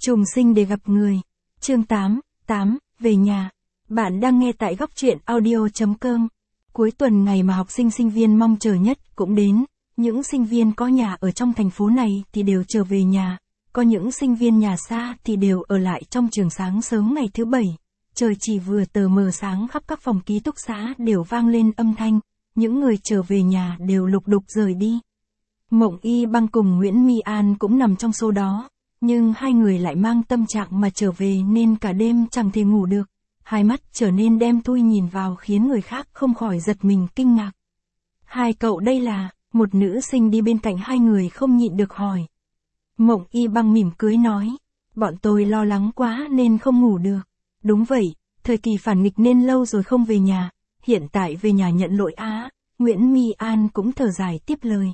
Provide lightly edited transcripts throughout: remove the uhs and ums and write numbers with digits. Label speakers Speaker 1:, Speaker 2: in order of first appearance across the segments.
Speaker 1: Trùng sinh để gặp người. Chương 8, về nhà. Bạn đang nghe tại góc truyện audio.com. Cuối tuần ngày mà học sinh sinh viên mong chờ nhất cũng đến. Những sinh viên có nhà ở trong thành phố này thì đều trở về nhà. Có những sinh viên nhà xa thì đều ở lại trong trường sáng sớm ngày thứ Bảy. Trời chỉ vừa tờ mờ sáng, khắp các phòng ký túc xá đều vang lên âm thanh. Những người trở về nhà đều lục đục rời đi. Mộng Y Băng cùng Nguyễn My An cũng nằm trong số đó. Nhưng hai người lại mang tâm trạng mà trở về nên cả đêm chẳng thể ngủ được. Hai mắt trở nên đen thui nhìn vào khiến người khác không khỏi giật mình kinh ngạc. Hai cậu đây là, một nữ sinh đi bên cạnh hai người không nhịn được hỏi. Mộng Y Băng mỉm cười nói, bọn tôi lo lắng quá nên không ngủ được. Đúng vậy, thời kỳ phản nghịch nên lâu rồi không về nhà, hiện tại về nhà nhận lỗi á. Nguyễn My An cũng thở dài tiếp lời.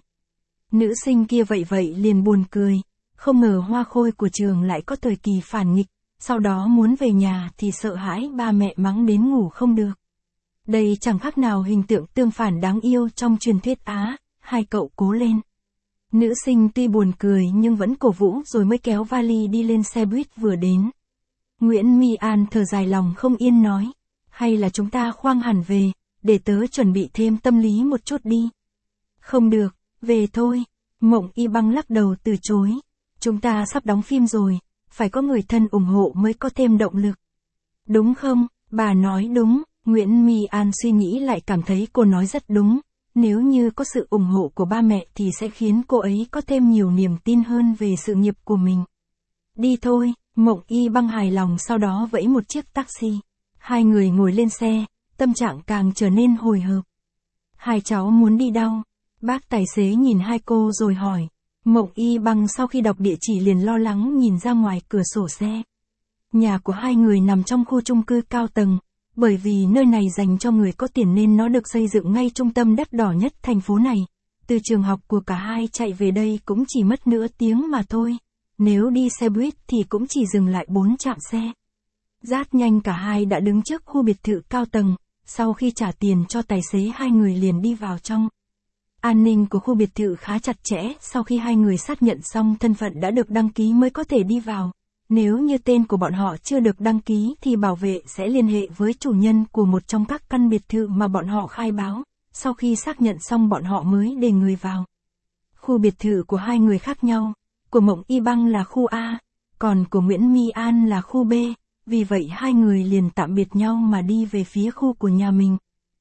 Speaker 1: Nữ sinh kia vậy liền buồn cười. Không ngờ hoa khôi của trường lại có thời kỳ phản nghịch, sau đó muốn về nhà thì sợ hãi ba mẹ mắng đến ngủ không được. Đây chẳng khác nào hình tượng tương phản đáng yêu trong truyền thuyết Á, hai cậu cố lên. Nữ sinh tuy buồn cười nhưng vẫn cổ vũ rồi mới kéo vali đi lên xe buýt vừa đến. Nguyễn My An thở dài lòng không yên nói, hay là chúng ta khoang hẳn về, để tớ chuẩn bị thêm tâm lý một chút đi. Không được, về thôi. Mộng Y Băng lắc đầu từ chối. Chúng ta sắp đóng phim rồi, phải có người thân ủng hộ mới có thêm động lực. Đúng không? Bà nói đúng. Nguyễn My An suy nghĩ lại cảm thấy cô nói rất đúng. Nếu như có sự ủng hộ của ba mẹ thì sẽ khiến cô ấy có thêm nhiều niềm tin hơn về sự nghiệp của mình. Đi thôi, Mộng Y Băng hài lòng sau đó vẫy một chiếc taxi. Hai người ngồi lên xe, tâm trạng càng trở nên hồi hộp. Hai cháu muốn đi đâu? Bác tài xế nhìn hai cô rồi hỏi. Mộng Y Băng sau khi đọc địa chỉ liền lo lắng nhìn ra ngoài cửa sổ xe. Nhà của hai người nằm trong khu chung cư cao tầng, bởi vì nơi này dành cho người có tiền nên nó được xây dựng ngay trung tâm đắt đỏ nhất thành phố này. Từ trường học của cả hai chạy về đây cũng chỉ mất nửa tiếng mà thôi. Nếu đi xe buýt thì cũng chỉ dừng lại 4 trạm xe. Rất nhanh cả hai đã đứng trước khu biệt thự cao tầng, sau khi trả tiền cho tài xế hai người liền đi vào trong. An ninh của khu biệt thự khá chặt chẽ, sau khi hai người xác nhận xong thân phận đã được đăng ký mới có thể đi vào. Nếu như tên của bọn họ chưa được đăng ký thì bảo vệ sẽ liên hệ với chủ nhân của một trong các căn biệt thự mà bọn họ khai báo. Sau khi xác nhận xong bọn họ mới để người vào. Khu biệt thự của hai người khác nhau. Của Mộng Y Băng là khu A, còn của Nguyễn My An là khu B. Vì vậy hai người liền tạm biệt nhau mà đi về phía khu của nhà mình.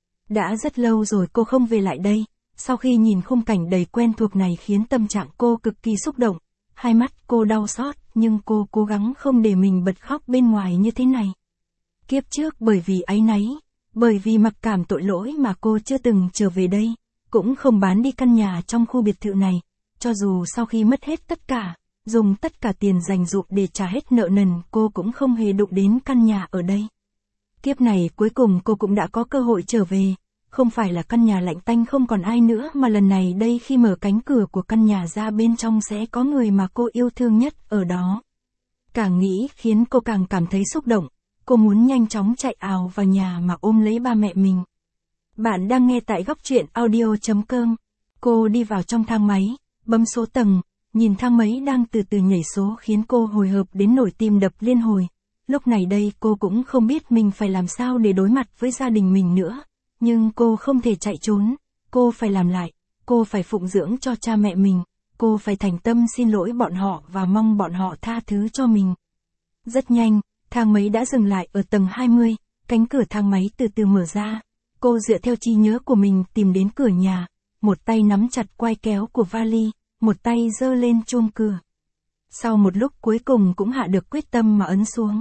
Speaker 1: Đã rất lâu rồi cô không về lại đây. Sau khi nhìn khung cảnh đầy quen thuộc này khiến tâm trạng cô cực kỳ xúc động. Hai mắt cô đau xót, nhưng cô cố gắng không để mình bật khóc bên ngoài như thế này. Kiếp trước bởi vì áy náy, bởi vì mặc cảm tội lỗi mà cô chưa từng trở về đây, cũng không bán đi căn nhà trong khu biệt thự này. Cho dù sau khi mất hết tất cả, dùng tất cả tiền dành dụm để trả hết nợ nần, cô cũng không hề đụng đến căn nhà ở đây. Kiếp này cuối cùng cô cũng đã có cơ hội trở về. Không phải là căn nhà lạnh tanh không còn ai nữa mà lần này đây khi mở cánh cửa của căn nhà ra bên trong sẽ có người mà cô yêu thương nhất ở đó. Càng nghĩ khiến cô càng cảm thấy xúc động, cô muốn nhanh chóng chạy ào vào nhà mà ôm lấy ba mẹ mình. Bạn đang nghe tại góc truyện audio.com. Cô đi vào trong thang máy, bấm số tầng, nhìn thang máy đang từ từ nhảy số khiến cô hồi hộp đến nổi tim đập liên hồi. Lúc này đây cô cũng không biết mình phải làm sao để đối mặt với gia đình mình nữa. Nhưng cô không thể chạy trốn, cô phải làm lại, cô phải phụng dưỡng cho cha mẹ mình, cô phải thành tâm xin lỗi bọn họ và mong bọn họ tha thứ cho mình. Rất nhanh, thang máy đã dừng lại ở tầng 20, cánh cửa thang máy từ từ mở ra. Cô dựa theo trí nhớ của mình tìm đến cửa nhà, một tay nắm chặt quai kéo của vali, một tay giơ lên chuông cửa. Sau một lúc cuối cùng cũng hạ được quyết tâm mà ấn xuống.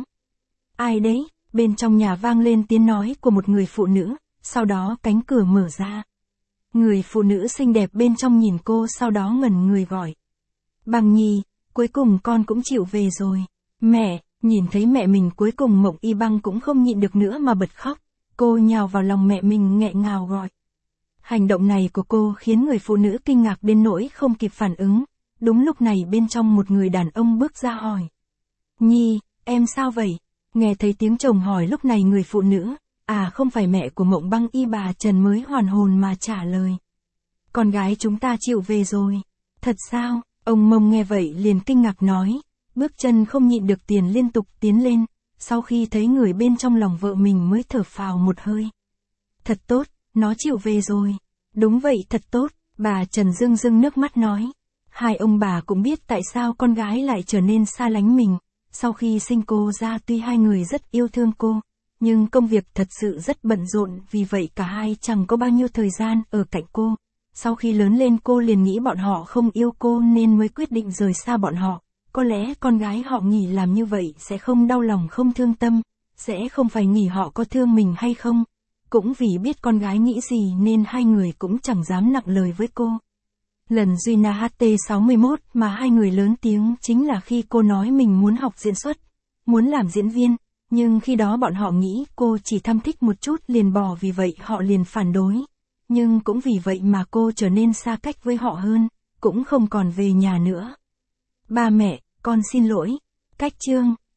Speaker 1: Ai đấy? Bên trong nhà vang lên tiếng nói của một người phụ nữ. Sau đó cánh cửa mở ra. Người phụ nữ xinh đẹp bên trong nhìn cô sau đó ngẩn người gọi. Băng Nhi, cuối cùng con cũng chịu về rồi. Mẹ, nhìn thấy mẹ mình cuối cùng Mộng Y Băng cũng không nhịn được nữa mà bật khóc. Cô nhào vào lòng mẹ mình nghẹn ngào gọi. Hành động này của cô khiến người phụ nữ kinh ngạc đến nỗi không kịp phản ứng. Đúng lúc này bên trong một người đàn ông bước ra hỏi. Nhi, em sao vậy? Nghe thấy tiếng chồng hỏi lúc này người phụ nữ. À không phải mẹ của Mộng Băng Y bà Trần mới hoàn hồn mà trả lời. Con gái chúng ta chịu về rồi. Thật sao? Ông Mông nghe vậy liền kinh ngạc nói. Bước chân không nhịn được Tiền liên tục tiến lên, sau khi thấy người bên trong lòng vợ mình mới thở phào một hơi. Thật tốt, nó chịu về rồi. Đúng vậy, thật tốt, bà Trần rưng rưng nước mắt nói. Hai ông bà cũng biết tại sao con gái lại trở nên xa lánh mình. Sau khi sinh cô ra tuy hai người rất yêu thương cô, nhưng công việc thật sự rất bận rộn, vì vậy cả hai chẳng có bao nhiêu thời gian ở cạnh cô. Sau khi lớn lên cô liền nghĩ bọn họ không yêu cô nên mới quyết định rời xa bọn họ. Có lẽ con gái họ nghĩ làm như vậy sẽ không đau lòng không thương tâm, sẽ không phải nghĩ họ có thương mình hay không. Cũng vì biết con gái nghĩ gì nên hai người cũng chẳng dám nặng lời với cô. Lần duy na HT61 mà hai người lớn tiếng chính là khi cô nói mình muốn học diễn xuất, muốn làm diễn viên, nhưng khi đó bọn họ nghĩ cô chỉ thăm thích một chút liền bỏ, vì vậy họ liền phản đối. Nhưng cũng vì vậy mà cô trở nên xa cách với họ hơn, cũng không còn về nhà nữa. Ba mẹ, con xin lỗi. Cách chương